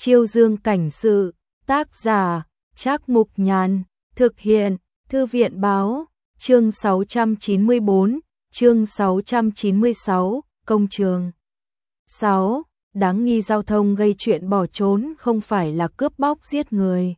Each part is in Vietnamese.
Chiêu Dương cảnh sự, tác giả, Trác Mục Nhàn, thực hiện, Thư viện báo, chương 694, chương 696, công trường. 6. Đáng nghi giao thông gây chuyện bỏ trốn không phải là cướp bóc giết người.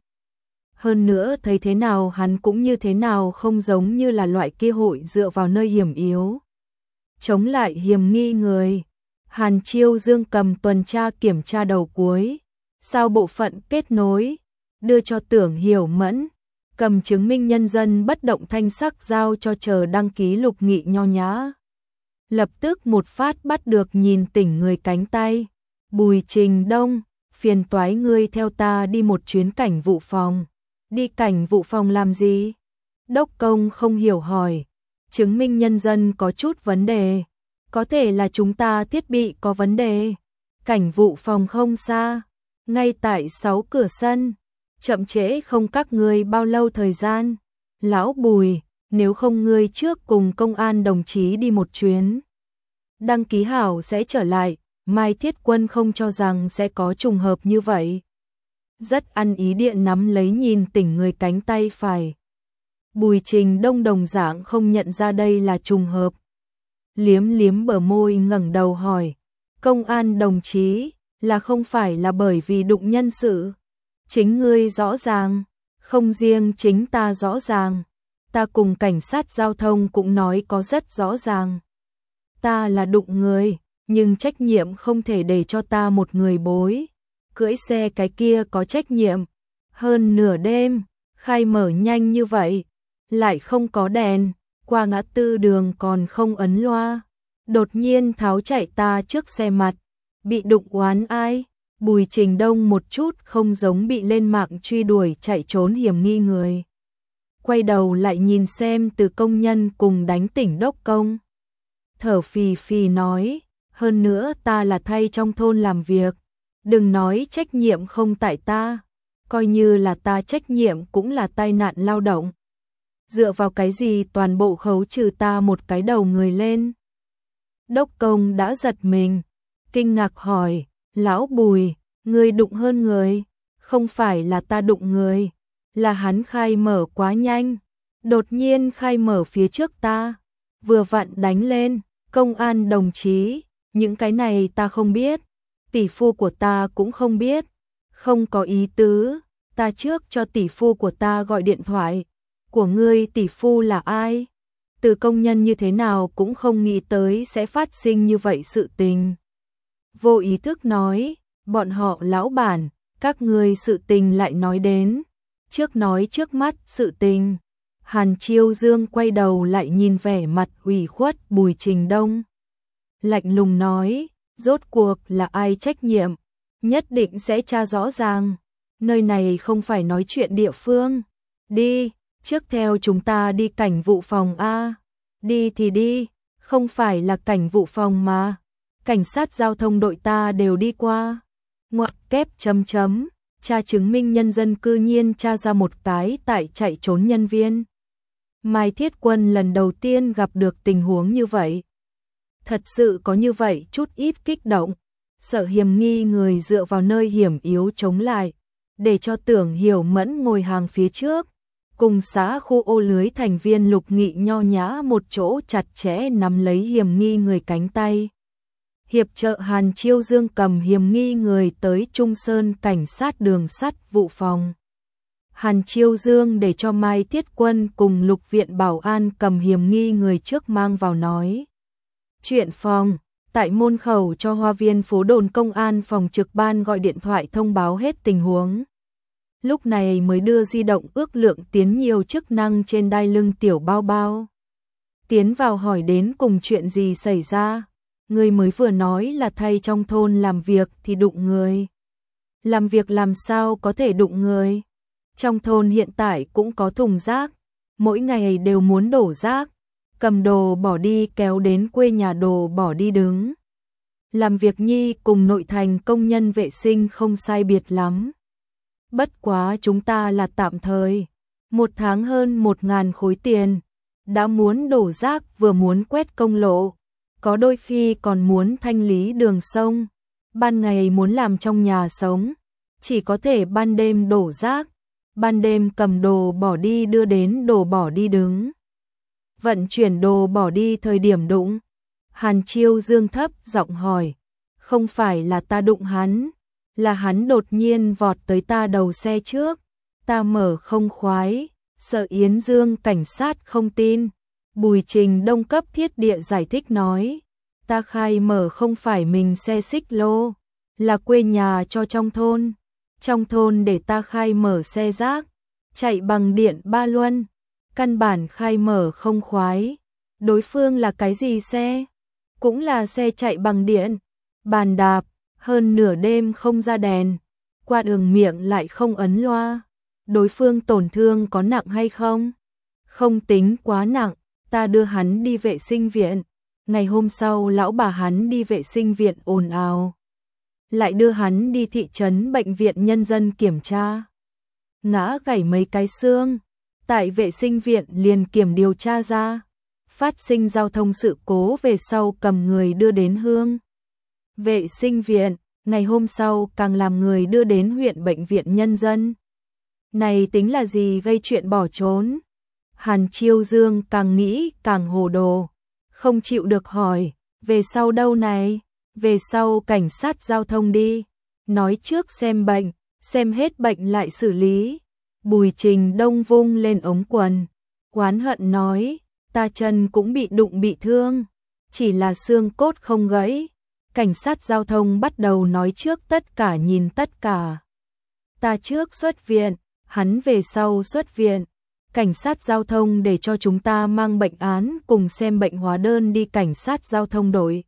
Hơn nữa thấy thế nào hắn cũng như thế nào không giống như là loại kia hội dựa vào nơi hiểm yếu. Chống lại hiểm nghi người. Hàn Chiêu Dương cầm tuần tra kiểm tra đầu cuối. Sao bộ phận kết nối. Đưa cho Tưởng Hiểu Mẫn. Cầm chứng minh nhân dân bất động thanh sắc giao cho chờ đăng ký Lục Nghị nho nhã. Lập tức một phát bắt được nhìn tỉnh người cánh tay. Bùi Trình Đông, phiền toái ngươi theo ta đi một chuyến cảnh vụ phòng. Đi cảnh vụ phòng làm gì? Đốc công không hiểu hỏi. Chứng minh nhân dân có chút vấn đề. Có thể là chúng ta thiết bị có vấn đề. Cảnh vụ phòng không xa. Ngay tại 6 cửa sân. Chậm trễ không các ngươi bao lâu thời gian. Lão Bùi, nếu không ngươi trước cùng công an đồng chí đi một chuyến. Đăng ký hảo sẽ trở lại. Mai Thiết Quân không cho rằng sẽ có trùng hợp như vậy. Rất ăn ý điện nắm lấy nhìn tỉnh người cánh tay phải. Bùi Trình Đông đồng dạng không nhận ra đây là trùng hợp. Liếm liếm bờ môi ngẩng đầu hỏi. Công an đồng chí, là không phải là bởi vì đụng nhân sự. Chính ngươi rõ ràng, không riêng chính ta rõ ràng. Ta cùng cảnh sát giao thông cũng nói có rất rõ ràng. Ta là đụng người, nhưng trách nhiệm không thể để cho ta một người bối. Cưỡi xe cái kia có trách nhiệm. Hơn nửa đêm, khai mở nhanh như vậy. Lại không có đèn, qua ngã tư đường còn không ấn loa. Đột nhiên tháo chạy ta trước xe mặt. Bị đụng oán ai? Bùi Trình Đông một chút không giống bị lên mạng truy đuổi chạy trốn hiểm nghi người. Quay đầu lại nhìn xem Từ công nhân cùng đánh tỉnh đốc công. Thở phì phì nói, hơn nữa ta là thay trong thôn làm việc. Đừng nói trách nhiệm không tại ta. Coi như là ta trách nhiệm cũng là tai nạn lao động. Dựa vào cái gì toàn bộ khấu trừ ta một cái đầu người lên. Đốc công đã giật mình. Kinh ngạc hỏi, lão Bùi, ngươi đụng hơn người. Không phải là ta đụng người. Là hắn khai mở quá nhanh. Đột nhiên khai mở phía trước ta. Vừa vặn đánh lên. Công an đồng chí, những cái này ta không biết. Tỷ phu của ta cũng không biết. Không có ý tứ. Ta trước cho tỷ phu của ta gọi điện thoại. Của ngươi tỷ phu là ai? Từ công nhân như thế nào cũng không nghĩ tới sẽ phát sinh như vậy sự tình. Vô ý thức nói, bọn họ lão bản, các ngươi sự tình lại nói đến. Trước nói trước mắt sự tình. Hàn Chiêu Dương quay đầu lại nhìn vẻ mặt ủy khuất Bùi Trình Đông. Lạnh lùng nói, rốt cuộc là ai trách nhiệm, nhất định sẽ tra rõ ràng. Nơi này không phải nói chuyện địa phương. Đi, trước theo chúng ta đi cảnh vụ phòng A. Đi thì đi, không phải là cảnh vụ phòng mà. Cảnh sát giao thông đội ta đều đi qua. Ngoặc kép chấm chấm, tra chứng minh nhân dân cư nhiên tra ra một cái tại chạy trốn nhân viên. Mai Thiết Quân lần đầu tiên gặp được tình huống như vậy. Thật sự có như vậy chút ít kích động. Sợ hiểm nghi người dựa vào nơi hiểm yếu chống lại. Để cho Tưởng Hiểu Mẫn ngồi hàng phía trước. Cùng xã khu ô lưới thành viên Lục Nghị nho nhã một chỗ chặt chẽ nắm lấy hiểm nghi người cánh tay. Hiệp trợ Hàn Chiêu Dương cầm hiểm nghi người tới Trung Sơn cảnh sát đường sắt vụ phòng. Hàn Chiêu Dương để cho Mai Thiết Quân cùng Lục viện bảo an cầm hiểm nghi người trước mang vào nói. Chuyện phòng, tại môn khẩu cho Hoa Viên phố đồn công an phòng trực ban gọi điện thoại thông báo hết tình huống. Lúc này mới đưa di động ước lượng tiến nhiều chức năng trên đai lưng tiểu bao bao. Tiến vào hỏi đến cùng chuyện gì xảy ra. Người mới vừa nói là thay trong thôn làm việc thì đụng người. Làm việc làm sao có thể đụng người? Trong thôn hiện tại cũng có thùng rác. Mỗi ngày đều muốn đổ rác. Cầm đồ bỏ đi kéo đến quê nhà đồ bỏ đi đứng. Làm việc nhi cùng nội thành công nhân vệ sinh không sai biệt lắm. Bất quá chúng ta là tạm thời. 1 tháng hơn 1.000 khối tiền. Đã muốn đổ rác vừa muốn quét công lộ. Có đôi khi còn muốn thanh lý đường sông. Ban ngày muốn làm trong nhà sống. chỉ có thể ban đêm đổ rác, ban đêm cầm đồ bỏ đi đưa đến đồ bỏ đi đứng. Vận chuyển đồ bỏ đi thời điểm đụng. Hàn Chiêu Dương thấp giọng hỏi, không phải là ta đụng hắn, là hắn đột nhiên vọt tới ta đầu xe trước, ta mở không khoái, sợ Yến Dương cảnh sát không tin. Bùi Trình Đông cấp thiết địa giải thích nói, ta khai mở không phải mình xe xích lô, là quê nhà cho trong thôn để ta khai mở xe rác, chạy bằng điện ba luân, căn bản khai mở không khoái. Đối phương là cái gì xe? Cũng là xe chạy bằng điện, bàn đạp, hơn nửa đêm không ra đèn, qua đường miệng lại không ấn loa. Đối phương tổn thương có nặng hay không? Không tính quá nặng, ta đưa hắn đi vệ sinh viện. Ngày hôm sau lão bà hắn đi vệ sinh viện ồn ào, lại đưa hắn đi thị trấn bệnh viện nhân dân kiểm tra. Ngã gãy mấy cái xương, tại vệ sinh viện liền kiểm điều tra ra, phát sinh giao thông sự cố về sau cầm người đưa đến Hương vệ sinh viện, ngày hôm sau càng làm người đưa đến huyện bệnh viện nhân dân. Này tính là gì gây chuyện bỏ trốn? Hàn Chiêu Dương càng nghĩ càng hồ đồ, không chịu được hỏi, về sau đâu này? Về sau cảnh sát giao thông đi, nói trước xem bệnh, xem hết bệnh lại xử lý. Bùi Trình Đông vung lên ống quần, oán hận nói, ta chân cũng bị đụng bị thương, chỉ là xương cốt không gãy. Cảnh sát giao thông bắt đầu nói trước tất cả nhìn tất cả. Ta trước xuất viện, hắn về sau xuất viện. Cảnh sát giao thông để cho chúng ta mang bệnh án cùng xem bệnh hóa đơn đi cảnh sát giao thông đội.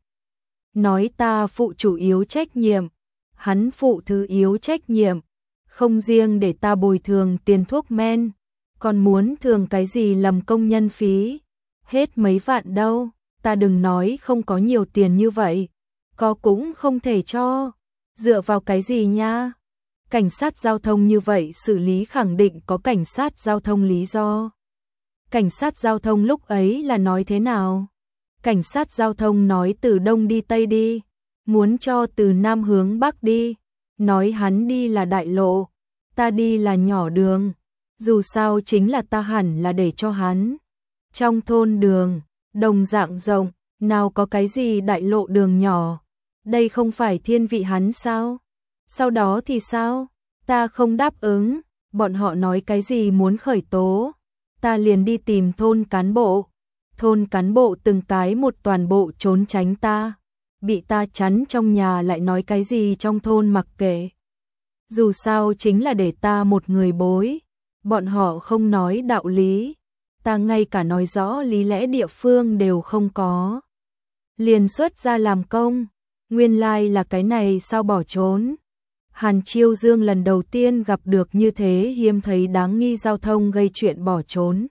Nói ta phụ chủ yếu trách nhiệm, hắn phụ thứ yếu trách nhiệm, không riêng để ta bồi thường tiền thuốc men, còn muốn thường cái gì lầm công nhân phí, hết mấy vạn đâu, ta đừng nói không có nhiều tiền như vậy, có cũng không thể cho, dựa vào cái gì nha? Cảnh sát giao thông như vậy xử lý khẳng định có cảnh sát giao thông lý do. Cảnh sát giao thông lúc ấy là nói thế nào? Cảnh sát giao thông nói từ đông đi tây đi, muốn cho từ nam hướng bắc đi, nói hắn đi là đại lộ, ta đi là nhỏ đường, dù sao chính là ta hẳn là để cho hắn. Trong thôn đường, đồng dạng rộng, nào có cái gì đại lộ đường nhỏ, đây không phải thiên vị hắn sao? Sau đó thì sao? Ta không đáp ứng, bọn họ nói cái gì muốn khởi tố, ta liền đi tìm thôn cán bộ. Thôn cán bộ từng cái một toàn bộ trốn tránh ta, bị ta chắn trong nhà lại nói cái gì trong thôn mặc kệ. Dù sao chính là để ta một người bối, bọn họ không nói đạo lý, ta ngay cả nói rõ lý lẽ địa phương đều không có. Liền xuất ra làm công, nguyên lai là cái này sao bỏ trốn. Hàn Chiêu Dương lần đầu tiên gặp được như thế hiếm thấy đáng nghi giao thông gây chuyện bỏ trốn.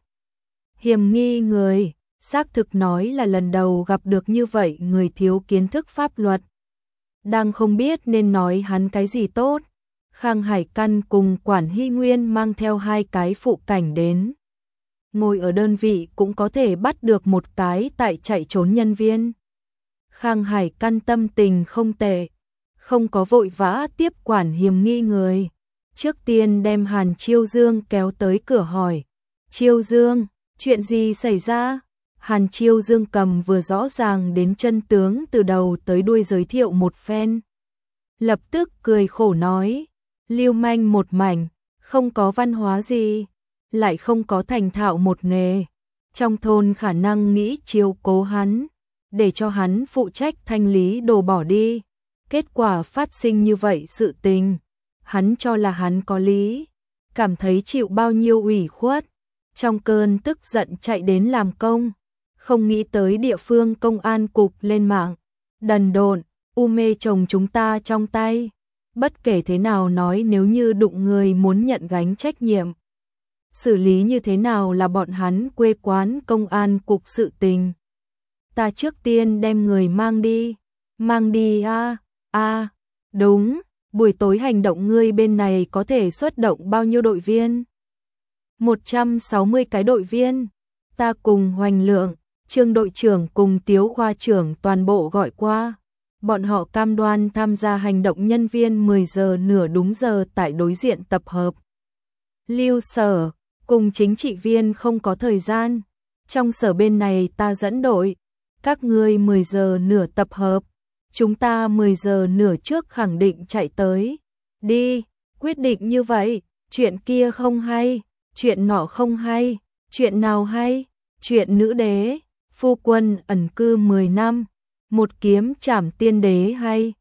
Hiểm nghi người, xác thực nói là lần đầu gặp được như vậy người thiếu kiến thức pháp luật. Đang không biết nên nói hắn cái gì tốt, Khang Hải Căn cùng Quản Hy Nguyên mang theo hai cái phụ cảnh đến. Ngồi ở đơn vị cũng có thể bắt được một cái tại chạy trốn nhân viên. Khang Hải Căn tâm tình không tệ, không có vội vã tiếp quản hiểm nghi người. Trước tiên đem Hàn Chiêu Dương kéo tới cửa hỏi, Chiêu Dương, chuyện gì xảy ra? Hàn Chiêu Dương cầm vừa rõ ràng đến chân tướng từ đầu tới đuôi giới thiệu một phen. Lập tức cười khổ nói, lưu manh một mảnh, không có văn hóa gì, lại không có thành thạo một nghề. Trong thôn khả năng nghĩ chiếu cố hắn, để cho hắn phụ trách thanh lý đồ bỏ đi. Kết quả phát sinh như vậy sự tình, hắn cho là hắn có lý, cảm thấy chịu bao nhiêu ủy khuất, trong cơn tức giận chạy đến làm công, không nghĩ tới địa phương công an cục lên mạng, đần độn, mê chồng chúng ta trong tay, bất kể thế nào nói nếu như đụng người muốn nhận gánh trách nhiệm. Xử lý như thế nào là bọn hắn quê quán công an cục sự tình. Ta trước tiên đem người mang đi đúng, buổi tối hành động ngươi bên này có thể xuất động bao nhiêu đội viên? 160 cái đội viên, ta cùng Hoành Lượng, Trương đội trưởng cùng Tiếu khoa trưởng toàn bộ gọi qua. Bọn họ cam đoan tham gia hành động nhân viên 10 giờ nửa đúng giờ tại đối diện tập hợp. Lưu Sở, cùng chính trị viên không có thời gian. Trong sở bên này ta dẫn đội. Các ngươi 10 giờ nửa tập hợp. Chúng ta 10 giờ nửa trước khẳng định chạy tới. Đi, quyết định như vậy. Chuyện kia không hay, chuyện nọ không hay, chuyện nào hay? Chuyện nữ đế, phu quân ẩn cư 10 năm, một kiếm trảm tiên đế hay?